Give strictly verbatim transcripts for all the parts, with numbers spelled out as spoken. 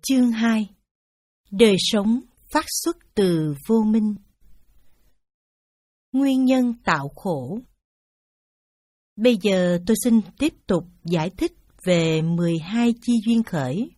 Chương hai. Đời sống phát xuất từ vô minh. Nguyên nhân tạo khổ. Bây giờ tôi xin tiếp tục giải thích về mười hai chi duyên khởi.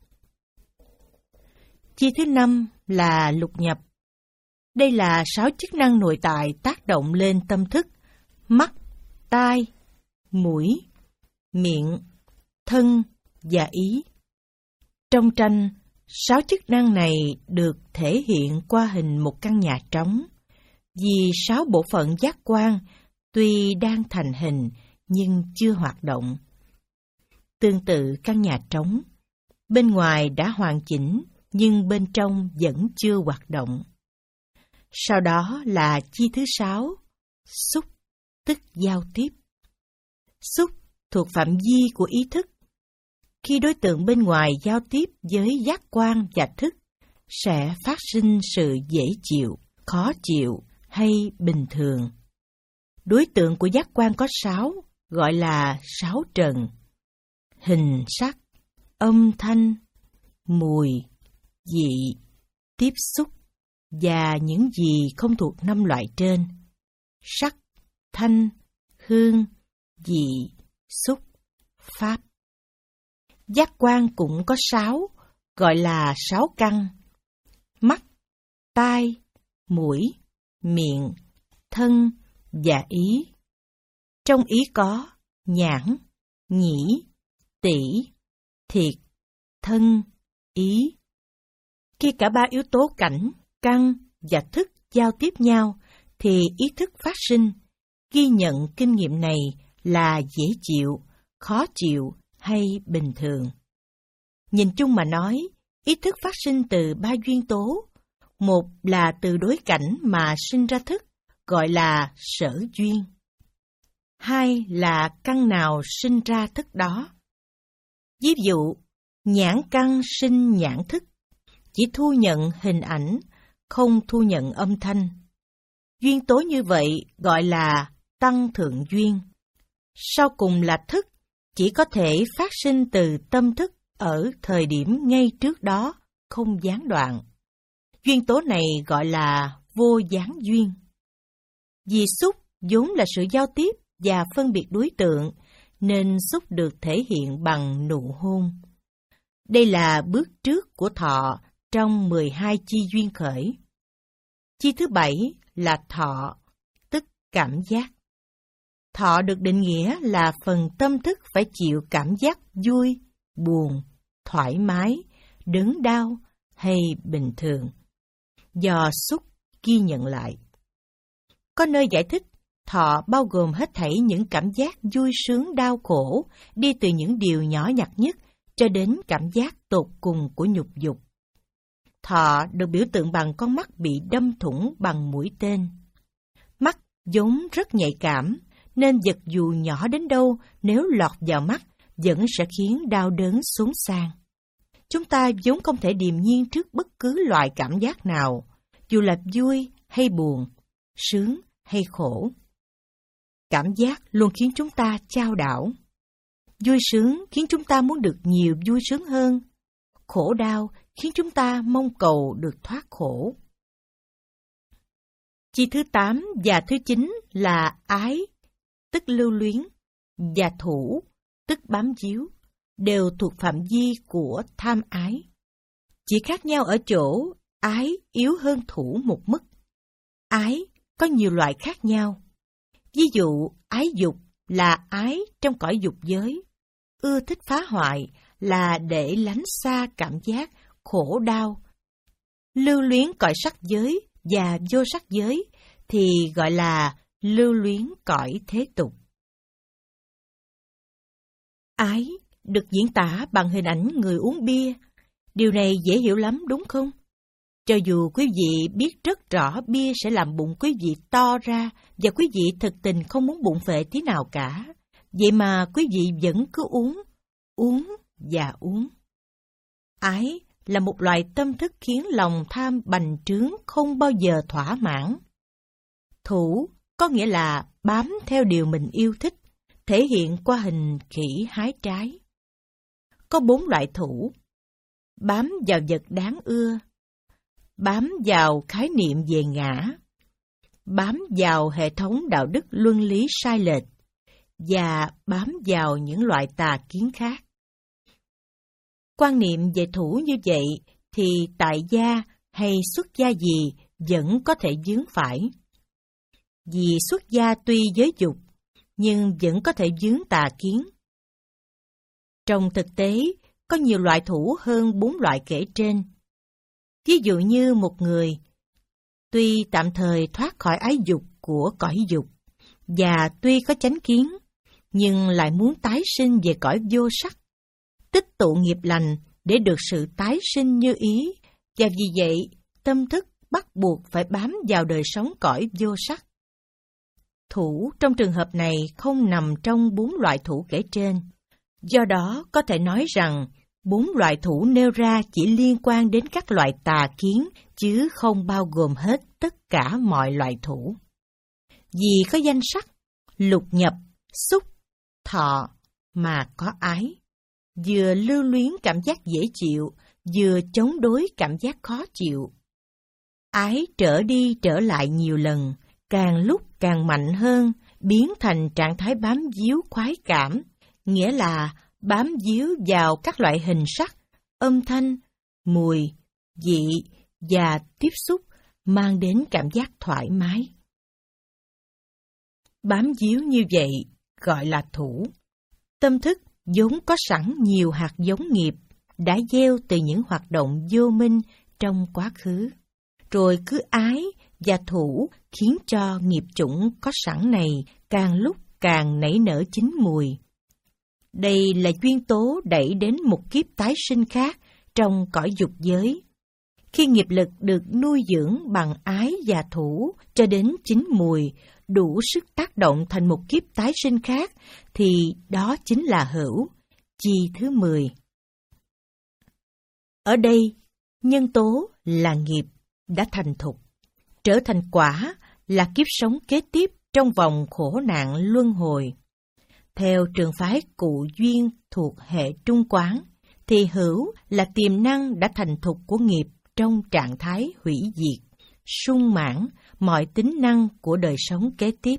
Chi thứ năm là lục nhập. Đây là sáu chức năng nội tại tác động lên tâm thức: mắt, tai, mũi, miệng, thân và ý. Trong tranh, sáu chức năng này được thể hiện qua hình một căn nhà trống, vì sáu bộ phận giác quan tuy đang thành hình nhưng chưa hoạt động. Tương tự căn nhà trống, bên ngoài đã hoàn chỉnh nhưng bên trong vẫn chưa hoạt động. Sau đó là chi thứ sáu, xúc, tức giao tiếp. Xúc thuộc phạm vi của ý thức. Khi đối tượng bên ngoài giao tiếp với giác quan và thức, sẽ phát sinh sự dễ chịu, khó chịu hay bình thường. Đối tượng của giác quan có sáu, gọi là sáu trần: hình sắc, âm thanh, mùi, vị, tiếp xúc và những gì không thuộc năm loại trên: sắc, thanh, hương, vị, xúc, pháp. Giác quan cũng có sáu, gọi là sáu căn: mắt, tai, mũi, miệng, thân và ý. Trong ý có nhãn, nhĩ, tỷ, thiệt, thân, ý. Khi cả ba yếu tố cảnh, căn và thức giao tiếp nhau, thì ý thức phát sinh. Ghi nhận kinh nghiệm này là dễ chịu, khó chịu hay bình thường. Nhìn chung mà nói, ý thức phát sinh từ ba duyên tố. Một là từ đối cảnh mà sinh ra thức, gọi là sở duyên. Hai là căn nào sinh ra thức đó. Ví dụ, nhãn căn sinh nhãn thức, chỉ thu nhận hình ảnh, không thu nhận âm thanh. Duyên tố như vậy gọi là tăng thượng duyên. Sau cùng là thức, chỉ có thể phát sinh từ tâm thức ở thời điểm ngay trước đó, không gián đoạn. Duyên tố này gọi là vô gián duyên. Vì xúc vốn là sự giao tiếp và phân biệt đối tượng, nên xúc được thể hiện bằng nụ hôn. Đây là bước trước của thọ trong mười hai chi duyên khởi. Chi thứ bảy là thọ, tức cảm giác. Thọ được định nghĩa là phần tâm thức phải chịu cảm giác vui, buồn, thoải mái, đớn đau hay bình thường, do xúc ghi nhận lại. Có nơi giải thích, thọ bao gồm hết thảy những cảm giác vui sướng đau khổ, đi từ những điều nhỏ nhặt nhất cho đến cảm giác tột cùng của nhục dục. Thọ được biểu tượng bằng con mắt bị đâm thủng bằng mũi tên. Mắt vốn rất nhạy cảm, nên vật dù nhỏ đến đâu nếu lọt vào mắt vẫn sẽ khiến đau đớn xốn xang. Chúng ta vốn không thể điềm nhiên trước bất cứ loại cảm giác nào, dù là vui hay buồn, sướng hay khổ. Cảm giác luôn khiến chúng ta chao đảo. Vui sướng khiến chúng ta muốn được nhiều vui sướng hơn. Khổ đau khiến chúng ta mong cầu được thoát khổ. Chi thứ tám và thứ chín là ái, tức lưu luyến, và thủ, tức bám víu, đều thuộc phạm vi của tham ái. Chỉ khác nhau ở chỗ ái yếu hơn thủ một mức. Ái có nhiều loại khác nhau. Ví dụ, ái dục là ái trong cõi dục giới, ưa thích phá hoại là để lánh xa cảm giác khổ đau. Lưu luyến cõi sắc giới và vô sắc giới thì gọi là lưu luyến cõi thế tục. Ái được diễn tả bằng hình ảnh người uống bia. Điều này dễ hiểu lắm đúng không? Cho dù quý vị biết rất rõ bia sẽ làm bụng quý vị to ra và quý vị thực tình không muốn bụng phệ tí nào cả, vậy mà quý vị vẫn cứ uống, uống và uống. Ái là một loại tâm thức khiến lòng tham bành trướng không bao giờ thỏa mãn. Thủ có nghĩa là bám theo điều mình yêu thích, thể hiện qua hình khỉ hái trái. Có bốn loại thủ: bám vào vật đáng ưa, bám vào khái niệm về ngã, bám vào hệ thống đạo đức luân lý sai lệch, và bám vào những loại tà kiến khác. Quan niệm về thủ như vậy thì tại gia hay xuất gia gì vẫn có thể vướng phải. Vì xuất gia tuy giới dục, nhưng vẫn có thể vướng tà kiến. Trong thực tế, có nhiều loại thủ hơn bốn loại kể trên. Ví dụ như một người, tuy tạm thời thoát khỏi ái dục của cõi dục, và tuy có chánh kiến, nhưng lại muốn tái sinh về cõi vô sắc, tích tụ nghiệp lành để được sự tái sinh như ý, và vì vậy tâm thức bắt buộc phải bám vào đời sống cõi vô sắc. Thủ trong trường hợp này không nằm trong bốn loại thủ kể trên. Do đó có thể nói rằng bốn loại thủ nêu ra chỉ liên quan đến các loại tà kiến, chứ không bao gồm hết tất cả mọi loại thủ. Vì có danh sắc, lục nhập, xúc, thọ mà có ái, vừa lưu luyến cảm giác dễ chịu, vừa chống đối cảm giác khó chịu. Ái trở đi trở lại nhiều lần, càng lúc càng mạnh hơn, biến thành trạng thái bám víu khoái cảm, nghĩa là bám víu vào các loại hình sắc, âm thanh, mùi, vị và tiếp xúc, mang đến cảm giác thoải mái. Bám víu như vậy gọi là thủ. Tâm thức vốn có sẵn nhiều hạt giống nghiệp đã gieo từ những hoạt động vô minh trong quá khứ, rồi cứ ái và thủ khiến cho nghiệp chủng có sẵn này càng lúc càng nảy nở chín mùi. Đây là duyên tố đẩy đến một kiếp tái sinh khác trong cõi dục giới. Khi nghiệp lực được nuôi dưỡng bằng ái và thủ cho đến chín mùi, đủ sức tác động thành một kiếp tái sinh khác, thì đó chính là hữu, chi thứ mười. Ở đây, nhân tố là nghiệp đã thành thục, trở thành quả là kiếp sống kế tiếp trong vòng khổ nạn luân hồi. Theo trường phái Cụ Duyên thuộc hệ Trung Quán, thì hữu là tiềm năng đã thành thục của nghiệp trong trạng thái hủy diệt, sung mãn mọi tính năng của đời sống kế tiếp.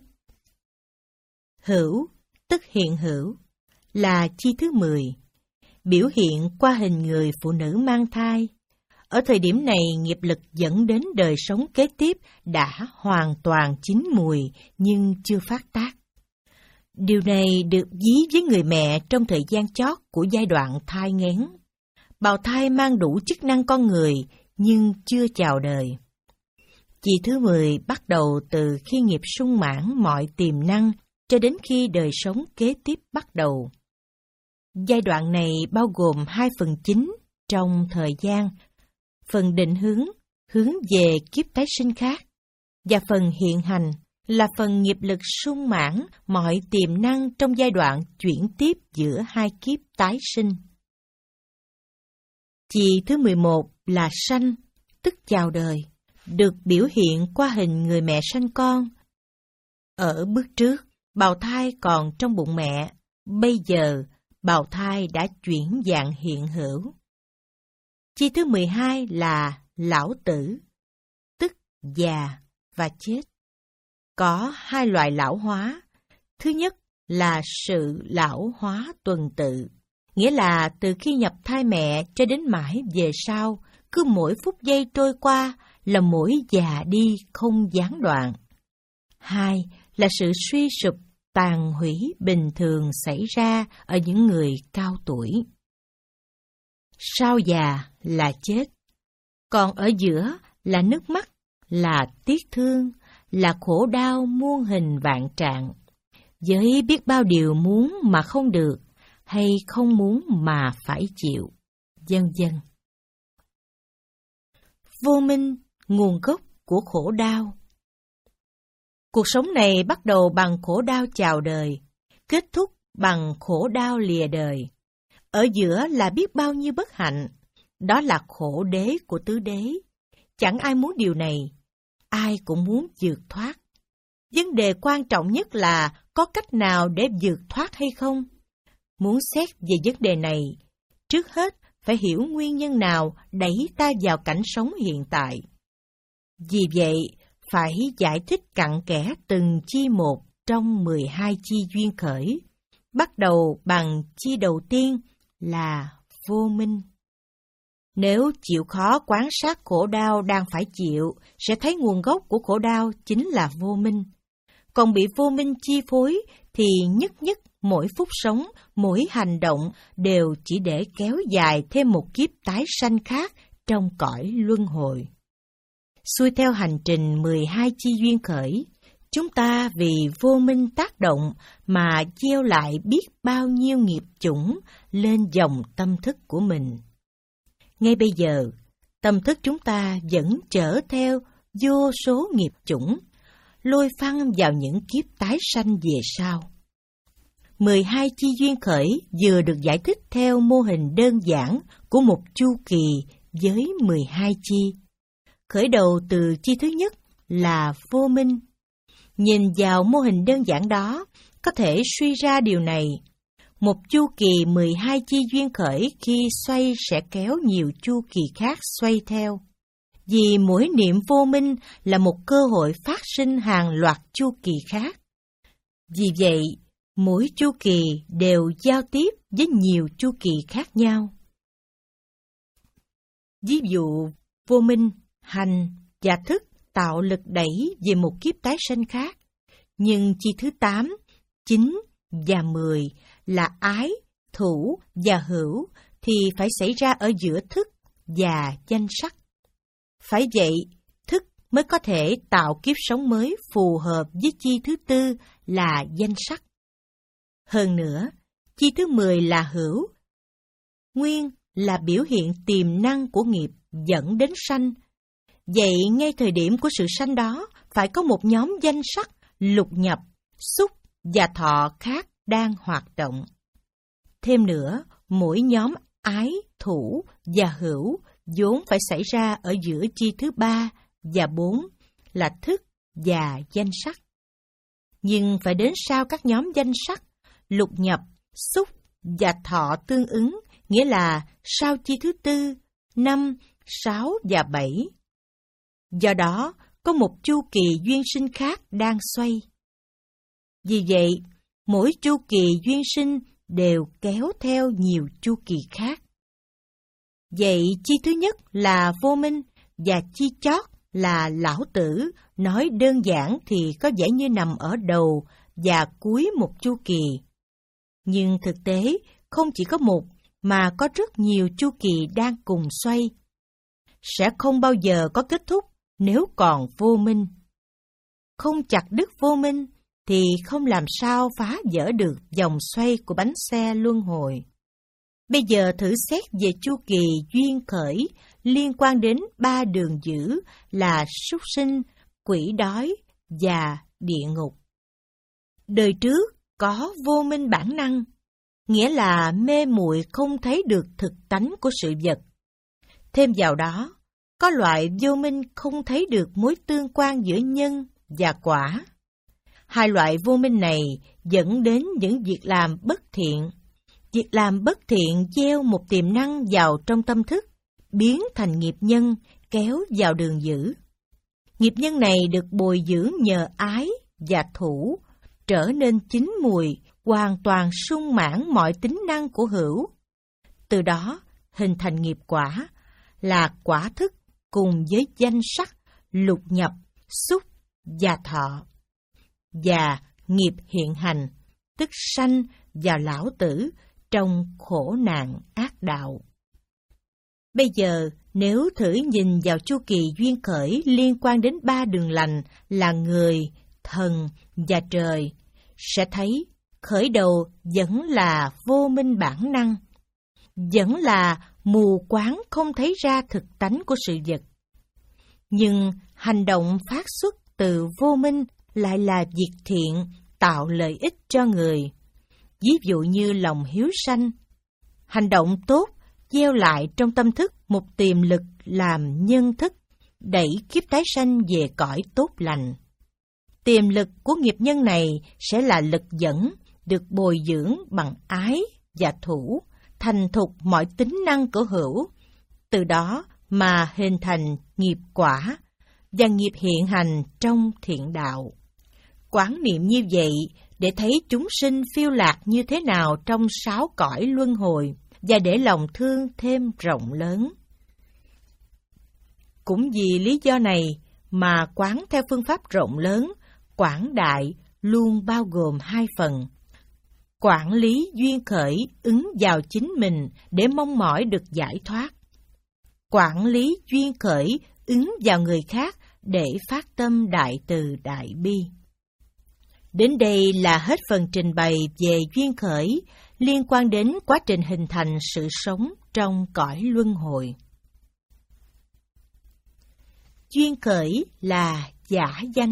Hữu, tức hiện hữu, là chi thứ mười, biểu hiện qua hình người phụ nữ mang thai. Ở thời điểm này, nghiệp lực dẫn đến đời sống kế tiếp đã hoàn toàn chín mùi nhưng chưa phát tác. Điều này được ví với người mẹ trong thời gian chót của giai đoạn thai nghén. Bào thai mang đủ chức năng con người nhưng chưa chào đời. Chi thứ mười bắt đầu từ khi nghiệp sung mãn mọi tiềm năng cho đến khi đời sống kế tiếp bắt đầu. Giai đoạn này bao gồm hai phần chính trong thời gian, phần định hướng, hướng về kiếp tái sinh khác, và phần hiện hành là phần nghiệp lực sung mãn mọi tiềm năng trong giai đoạn chuyển tiếp giữa hai kiếp tái sinh. Chi thứ mười một là sanh, tức chào đời, được biểu hiện qua hình người mẹ sanh con. Ở bước trước, bào thai còn trong bụng mẹ, bây giờ bào thai đã chuyển dạng hiện hữu. Chi thứ mười hai là lão tử, tức già và chết. Có hai loại lão hóa. Thứ nhất là sự lão hóa tuần tự, nghĩa là từ khi nhập thai mẹ cho đến mãi về sau, cứ mỗi phút giây trôi qua là mỗi già đi không gián đoạn. Hai là sự suy sụp, tàn hủy bình thường xảy ra ở những người cao tuổi. Sau già là chết, còn ở giữa là nước mắt, là tiếc thương, là khổ đau muôn hình vạn trạng, với biết bao điều muốn mà không được, hay không muốn mà phải chịu, vân vân. Vô minh, nguồn gốc của khổ đau. Cuộc sống này bắt đầu bằng khổ đau chào đời, kết thúc bằng khổ đau lìa đời. Ở giữa là biết bao nhiêu bất hạnh, đó là khổ đế của tứ đế. Chẳng ai muốn điều này, ai cũng muốn vượt thoát. Vấn đề quan trọng nhất là có cách nào để vượt thoát hay không? Muốn xét về vấn đề này, trước hết phải hiểu nguyên nhân nào đẩy ta vào cảnh sống hiện tại. Vì vậy, phải giải thích cặn kẽ từng chi một trong mười hai chi duyên khởi, bắt đầu bằng chi đầu tiên là vô minh. Nếu chịu khó quan sát khổ đau đang phải chịu, sẽ thấy nguồn gốc của khổ đau chính là vô minh. Còn bị vô minh chi phối thì nhất nhất mỗi phút sống, mỗi hành động đều chỉ để kéo dài thêm một kiếp tái sanh khác trong cõi luân hồi. Xuôi theo hành trình mười hai chi duyên khởi, chúng ta vì vô minh tác động mà gieo lại biết bao nhiêu nghiệp chủng lên dòng tâm thức của mình. Ngay bây giờ, tâm thức chúng ta vẫn chở theo vô số nghiệp chủng, lôi phăng vào những kiếp tái sanh về sau. mười hai chi duyên khởi vừa được giải thích theo mô hình đơn giản của một chu kỳ với mười hai chi. Khởi đầu từ chi thứ nhất là vô minh. Nhìn vào mô hình đơn giản đó, có thể suy ra điều này. Một chu kỳ mười hai chi duyên khởi khi xoay sẽ kéo nhiều chu kỳ khác xoay theo. Vì mỗi niệm vô minh là một cơ hội phát sinh hàng loạt chu kỳ khác. Vì vậy, mỗi chu kỳ đều giao tiếp với nhiều chu kỳ khác nhau. Ví dụ, vô minh, hành và thức tạo lực đẩy về một kiếp tái sanh khác. Nhưng chi thứ tám, chín và mười là ái, thủ và hữu thì phải xảy ra ở giữa thức và danh sắc. Phải vậy, thức mới có thể tạo kiếp sống mới phù hợp với chi thứ tư là danh sắc. Hơn nữa, chi thứ mười là hữu. Nguyên là biểu hiện tiềm năng của nghiệp dẫn đến sanh. Vậy ngay thời điểm của sự sanh đó, phải có một nhóm danh sắc, lục nhập, xúc và thọ khác đang hoạt động. Thêm nữa, mỗi nhóm ái, thủ và hữu vốn phải xảy ra ở giữa chi thứ ba và bốn là thức và danh sắc. Nhưng phải đến sau các nhóm danh sắc, lục nhập, xúc và thọ tương ứng, nghĩa là sau chi thứ tư, năm, sáu và bảy. Do đó, có một chu kỳ duyên sinh khác đang xoay. Vì vậy, mỗi chu kỳ duyên sinh đều kéo theo nhiều chu kỳ khác. Vậy chi thứ nhất là vô minh và chi chót là lão tử, nói đơn giản thì có vẻ như nằm ở đầu và cuối một chu kỳ. Nhưng thực tế, không chỉ có một mà có rất nhiều chu kỳ đang cùng xoay. Sẽ không bao giờ có kết thúc nếu còn vô minh. Không chặt đứt vô minh thì không làm sao phá vỡ được vòng xoay của bánh xe luân hồi. Bây giờ thử xét về chu kỳ duyên khởi liên quan đến ba đường dữ là súc sinh, quỷ đói và địa ngục. Đời trước có vô minh bản năng, nghĩa là mê muội không thấy được thực tánh của sự vật. Thêm vào đó, có loại vô minh không thấy được mối tương quan giữa nhân và quả. Hai loại vô minh này dẫn đến những việc làm bất thiện. Việc làm bất thiện gieo một tiềm năng vào trong tâm thức, biến thành nghiệp nhân, kéo vào đường dữ. Nghiệp nhân này được bồi dưỡng nhờ ái và thủ, trở nên chín mùi, hoàn toàn sung mãn mọi tính năng của hữu. Từ đó, hình thành nghiệp quả, là quả thức cùng với danh sắc, lục nhập, xúc và thọ. Và nghiệp hiện hành, tức sanh và lão tử trong khổ nạn ác đạo. Bây giờ, nếu thử nhìn vào chu kỳ duyên khởi liên quan đến ba đường lành là người, thần và trời, sẽ thấy khởi đầu vẫn là vô minh bản năng, vẫn là mù quáng không thấy ra thực tánh của sự vật. Nhưng hành động phát xuất từ vô minh lại là việc thiện, tạo lợi ích cho người. Ví dụ như lòng hiếu sanh. Hành động tốt gieo lại trong tâm thức một tiềm lực làm nhân thức, đẩy kiếp tái sanh về cõi tốt lành. Tiềm lực của nghiệp nhân này sẽ là lực dẫn, được bồi dưỡng bằng ái và thủ, thành thục mọi tính năng của hữu, từ đó mà hình thành nghiệp quả và nghiệp hiện hành trong thiện đạo. Quán niệm như vậy để thấy chúng sinh phiêu lạc như thế nào trong sáu cõi luân hồi và để lòng thương thêm rộng lớn. Cũng vì lý do này mà quán theo phương pháp rộng lớn, quảng đại luôn bao gồm hai phần. Quản lý duyên khởi ứng vào chính mình để mong mỏi được giải thoát. Quản lý duyên khởi ứng vào người khác để phát tâm đại từ đại bi. Đến đây là hết phần trình bày về duyên khởi liên quan đến quá trình hình thành sự sống trong cõi luân hồi. Duyên khởi là giả danh.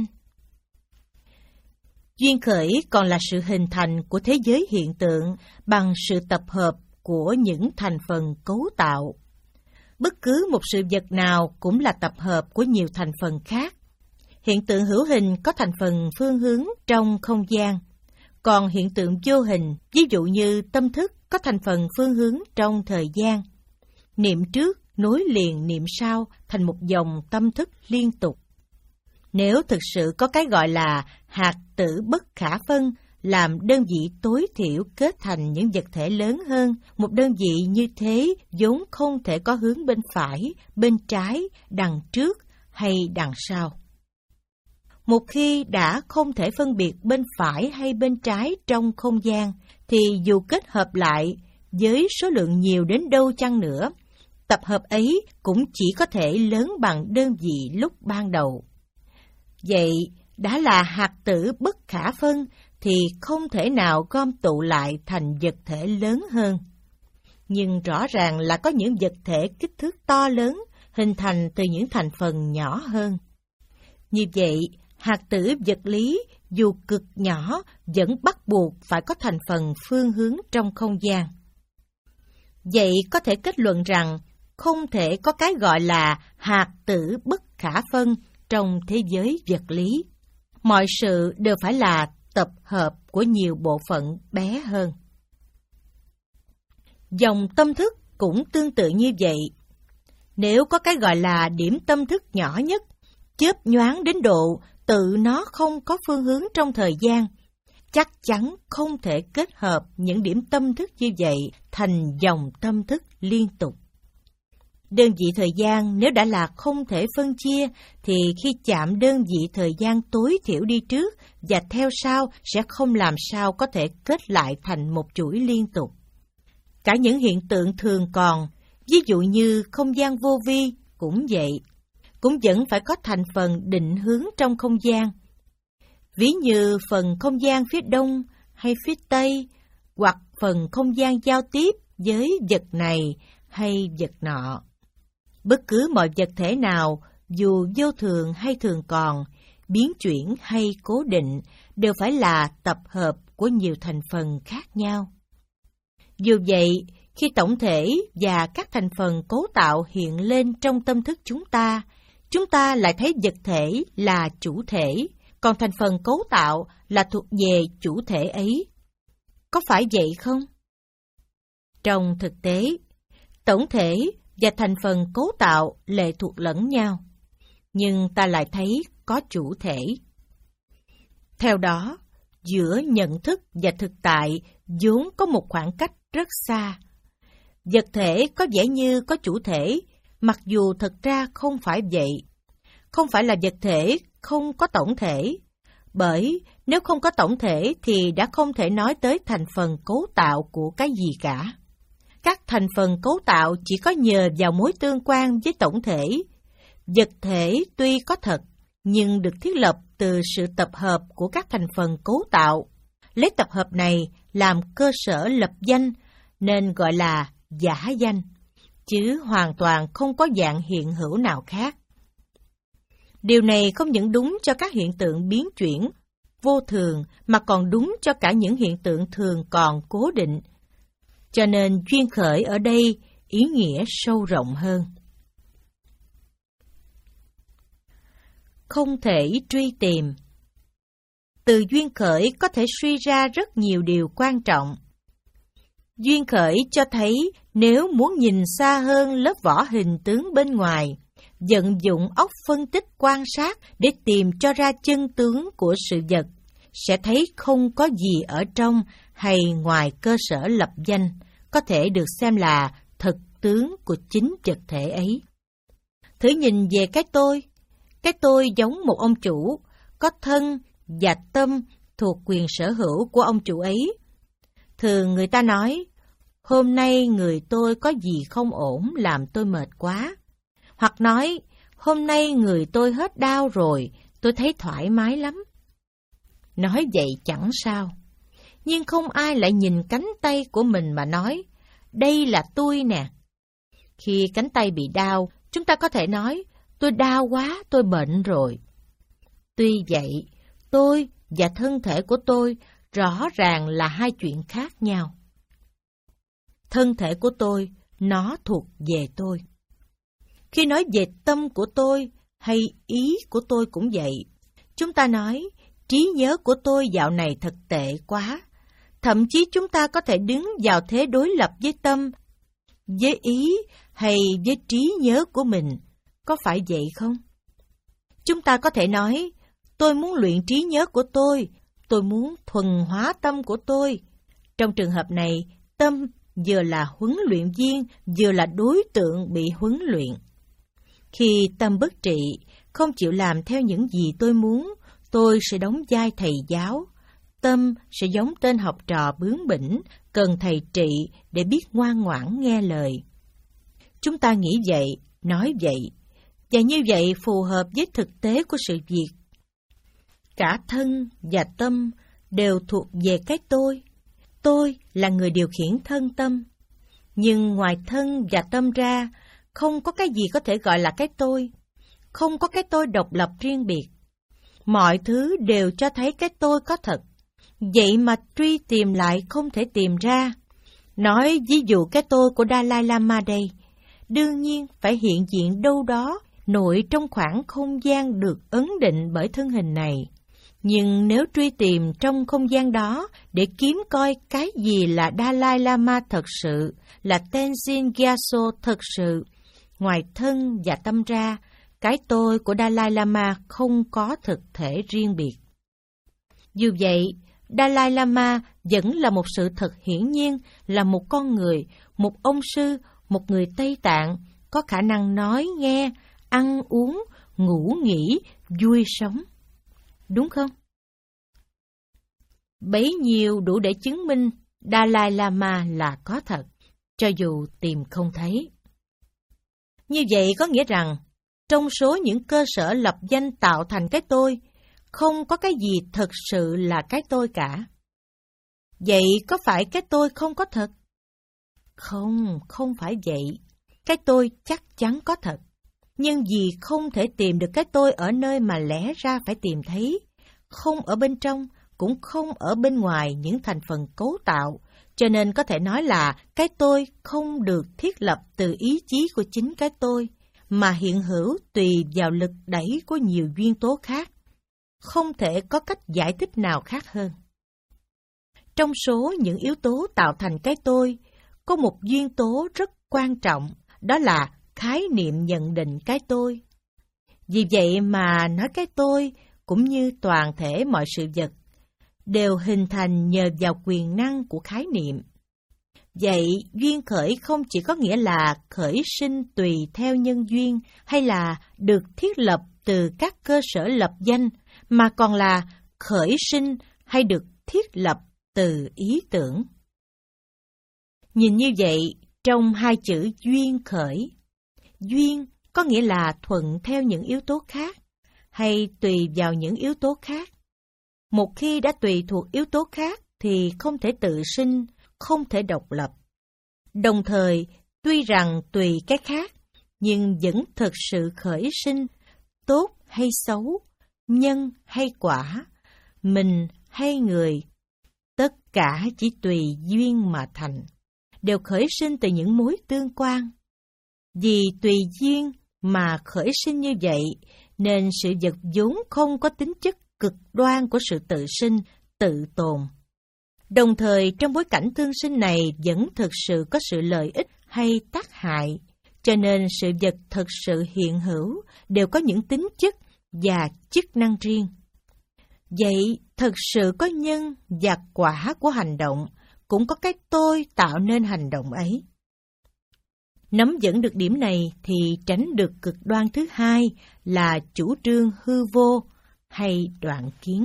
Duyên khởi còn là sự hình thành của thế giới hiện tượng bằng sự tập hợp của những thành phần cấu tạo. Bất cứ một sự vật nào cũng là tập hợp của nhiều thành phần khác. Hiện tượng hữu hình có thành phần phương hướng trong không gian, còn hiện tượng vô hình, ví dụ như tâm thức, có thành phần phương hướng trong thời gian. Niệm trước nối liền niệm sau thành một dòng tâm thức liên tục. Nếu thực sự có cái gọi là hạt tử bất khả phân, làm đơn vị tối thiểu kết thành những vật thể lớn hơn, một đơn vị như thế vốn không thể có hướng bên phải, bên trái, đằng trước hay đằng sau. Một khi đã không thể phân biệt bên phải hay bên trái trong không gian, thì dù kết hợp lại với số lượng nhiều đến đâu chăng nữa, tập hợp ấy cũng chỉ có thể lớn bằng đơn vị lúc ban đầu. Vậy, đã là hạt tử bất khả phân, thì không thể nào gom tụ lại thành vật thể lớn hơn. Nhưng rõ ràng là có những vật thể kích thước to lớn, hình thành từ những thành phần nhỏ hơn. Như vậy, hạt tử vật lý dù cực nhỏ vẫn bắt buộc phải có thành phần phương hướng trong không gian. Vậy có thể kết luận rằng không thể có cái gọi là hạt tử bất khả phân trong thế giới vật lý. Mọi sự đều phải là tập hợp của nhiều bộ phận bé hơn. Dòng tâm thức cũng tương tự như vậy. Nếu có cái gọi là điểm tâm thức nhỏ nhất, chớp nhoáng đến độ tự nó không có phương hướng trong thời gian, chắc chắn không thể kết hợp những điểm tâm thức như vậy thành dòng tâm thức liên tục. Đơn vị thời gian nếu đã là không thể phân chia, thì khi chạm đơn vị thời gian tối thiểu đi trước và theo sau sẽ không làm sao có thể kết lại thành một chuỗi liên tục. Cả những hiện tượng thường còn, ví dụ như không gian vô vi cũng vậy, cũng vẫn phải có thành phần định hướng trong không gian. Ví như phần không gian phía đông hay phía tây, hoặc phần không gian giao tiếp với vật này hay vật nọ. Bất cứ mọi vật thể nào, dù vô thường hay thường còn, biến chuyển hay cố định, đều phải là tập hợp của nhiều thành phần khác nhau. Dù vậy, khi tổng thể và các thành phần cấu tạo hiện lên trong tâm thức chúng ta, chúng ta lại thấy vật thể là chủ thể, còn thành phần cấu tạo là thuộc về chủ thể ấy. Có phải vậy không? Trong thực tế, tổng thể và thành phần cấu tạo lệ thuộc lẫn nhau, nhưng ta lại thấy có chủ thể. Theo đó, giữa nhận thức và thực tại vốn có một khoảng cách rất xa. Vật thể có vẻ như có chủ thể, mặc dù thật ra không phải vậy. Không phải là vật thể không có tổng thể, bởi nếu không có tổng thể thì đã không thể nói tới thành phần cấu tạo của cái gì cả. Các thành phần cấu tạo chỉ có nhờ vào mối tương quan với tổng thể. Vật thể tuy có thật, nhưng được thiết lập từ sự tập hợp của các thành phần cấu tạo. Lấy tập hợp này làm cơ sở lập danh, nên gọi là giả danh, chứ hoàn toàn không có dạng hiện hữu nào khác. Điều này không những đúng cho các hiện tượng biến chuyển, vô thường, mà còn đúng cho cả những hiện tượng thường còn cố định. Cho nên duyên khởi ở đây ý nghĩa sâu rộng hơn. Không thể truy tìm. Từ duyên khởi có thể suy ra rất nhiều điều quan trọng. Duyên khởi cho thấy nếu muốn nhìn xa hơn lớp vỏ hình tướng bên ngoài, vận dụng óc phân tích quan sát để tìm cho ra chân tướng của sự vật, sẽ thấy không có gì ở trong hay ngoài cơ sở lập danh có thể được xem là thực tướng của chính vật thể ấy. Thử nhìn về cái tôi. Cái tôi giống một ông chủ, có thân và tâm thuộc quyền sở hữu của ông chủ ấy. Thường người ta nói, hôm nay người tôi có gì không ổn làm tôi mệt quá. Hoặc nói, hôm nay người tôi hết đau rồi, tôi thấy thoải mái lắm. Nói vậy chẳng sao. Nhưng không ai lại nhìn cánh tay của mình mà nói, đây là tôi nè. Khi cánh tay bị đau, chúng ta có thể nói, tôi đau quá, tôi bệnh rồi. Tuy vậy, tôi và thân thể của tôi rõ ràng là hai chuyện khác nhau. Thân thể của tôi, nó thuộc về tôi. Khi nói về tâm của tôi hay ý của tôi cũng vậy, chúng ta nói, trí nhớ của tôi dạo này thật tệ quá. Thậm chí chúng ta có thể đứng vào thế đối lập với tâm, với ý hay với trí nhớ của mình. Có phải vậy không? Chúng ta có thể nói, tôi muốn luyện trí nhớ của tôi, tôi muốn thuần hóa tâm của tôi. Trong trường hợp này, tâm vừa là huấn luyện viên, vừa là đối tượng bị huấn luyện. Khi tâm bất trị, không chịu làm theo những gì tôi muốn, tôi sẽ đóng vai thầy giáo. Tâm sẽ giống tên học trò bướng bỉnh, cần thầy trị để biết ngoan ngoãn nghe lời. Chúng ta nghĩ vậy, nói vậy, và như vậy phù hợp với thực tế của sự việc. Cả thân và tâm đều thuộc về cái tôi. Tôi là người điều khiển thân tâm. Nhưng ngoài thân và tâm ra, không có cái gì có thể gọi là cái tôi. Không có cái tôi độc lập riêng biệt. Mọi thứ đều cho thấy cái tôi có thật. Vậy mà truy tìm lại không thể tìm ra. Nói ví dụ cái tôi của Dalai Lama đây, đương nhiên phải hiện diện đâu đó, nội trong khoảng không gian được ấn định bởi thân hình này. Nhưng nếu truy tìm trong không gian đó để kiếm coi cái gì là Dalai Lama thật sự, là Tenzin Gyatso thật sự, ngoài thân và tâm ra, cái tôi của Dalai Lama không có thực thể riêng biệt. Dù vậy, Dalai Lama vẫn là một sự thật hiển nhiên, là một con người, một ông sư, một người Tây Tạng, có khả năng nói, nghe, ăn uống, ngủ nghỉ, vui sống. Đúng không? Bấy nhiêu đủ để chứng minh Dalai Lama là có thật, cho dù tìm không thấy. Như vậy có nghĩa rằng, trong số những cơ sở lập danh tạo thành cái tôi, không có cái gì thực sự là cái tôi cả. Vậy có phải cái tôi không có thật? Không, không phải vậy. Cái tôi chắc chắn có thật. Nhưng vì không thể tìm được cái tôi ở nơi mà lẽ ra phải tìm thấy, không ở bên trong, cũng không ở bên ngoài những thành phần cấu tạo, cho nên có thể nói là cái tôi không được thiết lập từ ý chí của chính cái tôi, mà hiện hữu tùy vào lực đẩy của nhiều duyên tố khác. Không thể có cách giải thích nào khác hơn. Trong số những yếu tố tạo thành cái tôi, có một duyên tố rất quan trọng, đó là khái niệm nhận định cái tôi. Vì vậy mà nói cái tôi, cũng như toàn thể mọi sự vật, đều hình thành nhờ vào quyền năng của khái niệm. Vậy, duyên khởi không chỉ có nghĩa là khởi sinh tùy theo nhân duyên, hay là được thiết lập từ các cơ sở lập danh, mà còn là khởi sinh hay được thiết lập từ ý tưởng. Nhìn như vậy, trong hai chữ duyên khởi, duyên có nghĩa là thuận theo những yếu tố khác, hay tùy vào những yếu tố khác. Một khi đã tùy thuộc yếu tố khác thì không thể tự sinh, không thể độc lập. Đồng thời, tuy rằng tùy cái khác, nhưng vẫn thực sự khởi sinh, tốt hay xấu, nhân hay quả, mình hay người, tất cả chỉ tùy duyên mà thành, đều khởi sinh từ những mối tương quan. Vì tùy duyên mà khởi sinh như vậy, nên sự vật vốn không có tính chất cực đoan của sự tự sinh, tự tồn. Đồng thời trong bối cảnh tương sinh này vẫn thực sự có sự lợi ích hay tác hại, cho nên sự vật thực sự hiện hữu đều có những tính chất và chức năng riêng. Vậy thực sự có nhân và quả của hành động, cũng có cái tôi tạo nên hành động ấy. Nắm vững được điểm này thì tránh được cực đoan thứ hai là chủ trương hư vô hay đoạn kiến.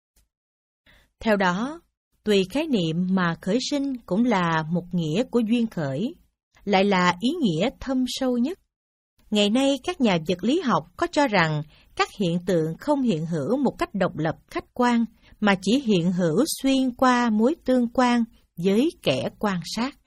Theo đó, tùy khái niệm mà khởi sinh cũng là một nghĩa của duyên khởi, lại là ý nghĩa thâm sâu nhất. Ngày nay các nhà vật lý học có cho rằng các hiện tượng không hiện hữu một cách độc lập khách quan, mà chỉ hiện hữu xuyên qua mối tương quan với kẻ quan sát.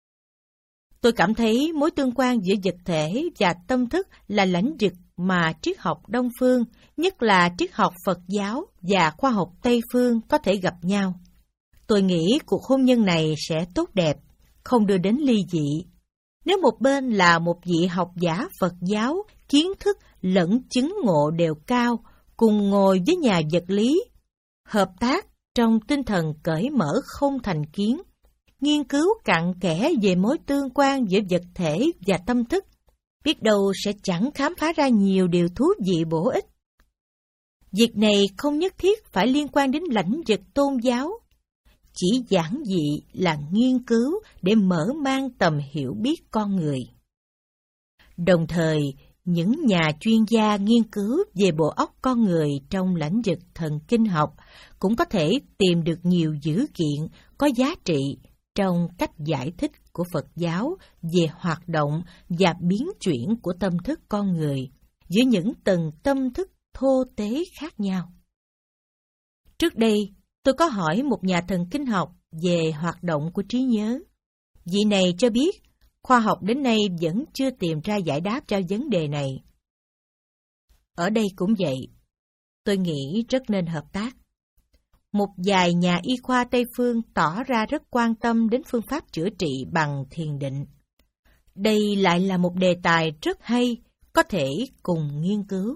Tôi cảm thấy mối tương quan giữa vật thể và tâm thức là lãnh vực mà triết học Đông phương, nhất là triết học Phật giáo và khoa học Tây phương có thể gặp nhau. Tôi nghĩ cuộc hôn nhân này sẽ tốt đẹp, không đưa đến ly dị. Nếu một bên là một vị học giả Phật giáo, kiến thức lẫn chứng ngộ đều cao, cùng ngồi với nhà vật lý, hợp tác trong tinh thần cởi mở không thành kiến, nghiên cứu cặn kẽ về mối tương quan giữa vật thể và tâm thức, biết đâu sẽ chẳng khám phá ra nhiều điều thú vị bổ ích. Việc này không nhất thiết phải liên quan đến lãnh vực tôn giáo, chỉ giản dị là nghiên cứu để mở mang tầm hiểu biết con người. Đồng thời, những nhà chuyên gia nghiên cứu về bộ óc con người trong lĩnh vực thần kinh học cũng có thể tìm được nhiều dữ kiện có giá trị trong cách giải thích của Phật giáo về hoạt động và biến chuyển của tâm thức con người giữa những tầng tâm thức thô tế khác nhau. Trước đây, tôi có hỏi một nhà thần kinh học về hoạt động của trí nhớ. Vị này cho biết, khoa học đến nay vẫn chưa tìm ra giải đáp cho vấn đề này. Ở đây cũng vậy, tôi nghĩ rất nên hợp tác. Một vài nhà y khoa Tây phương tỏ ra rất quan tâm đến phương pháp chữa trị bằng thiền định. Đây lại là một đề tài rất hay, có thể cùng nghiên cứu.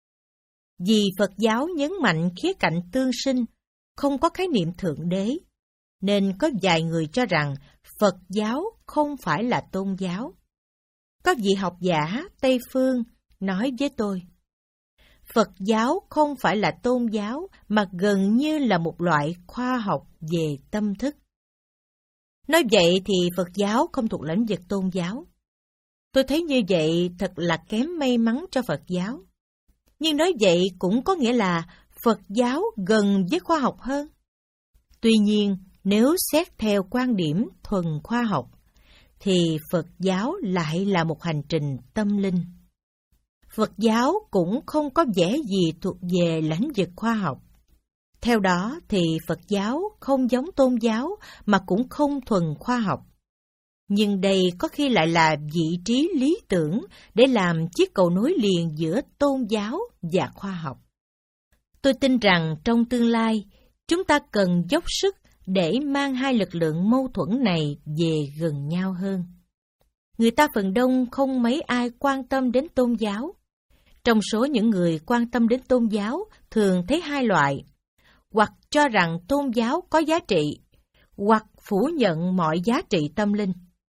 Vì Phật giáo nhấn mạnh khía cạnh tương sinh, không có khái niệm thượng đế, nên có vài người cho rằng Phật giáo không phải là tôn giáo. Có vị học giả Tây phương nói với tôi, Phật giáo không phải là tôn giáo mà gần như là một loại khoa học về tâm thức. Nói vậy thì Phật giáo không thuộc lĩnh vực tôn giáo. Tôi thấy như vậy thật là kém may mắn cho Phật giáo. Nhưng nói vậy cũng có nghĩa là Phật giáo gần với khoa học hơn. Tuy nhiên, nếu xét theo quan điểm thuần khoa học, thì Phật giáo lại là một hành trình tâm linh. Phật giáo cũng không có vẻ gì thuộc về lĩnh vực khoa học. Theo đó thì Phật giáo không giống tôn giáo mà cũng không thuần khoa học. Nhưng đây có khi lại là vị trí lý tưởng để làm chiếc cầu nối liền giữa tôn giáo và khoa học. Tôi tin rằng trong tương lai, chúng ta cần dốc sức để mang hai lực lượng mâu thuẫn này về gần nhau hơn. Người ta phần đông không mấy ai quan tâm đến tôn giáo. Trong số những người quan tâm đến tôn giáo, thường thấy hai loại, hoặc cho rằng tôn giáo có giá trị, hoặc phủ nhận mọi giá trị tâm linh.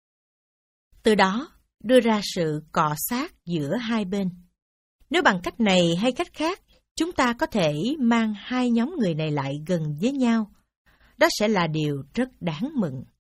Từ đó, đưa ra sự cọ xát giữa hai bên. Nếu bằng cách này hay cách khác, chúng ta có thể mang hai nhóm người này lại gần với nhau. Đó sẽ là điều rất đáng mừng.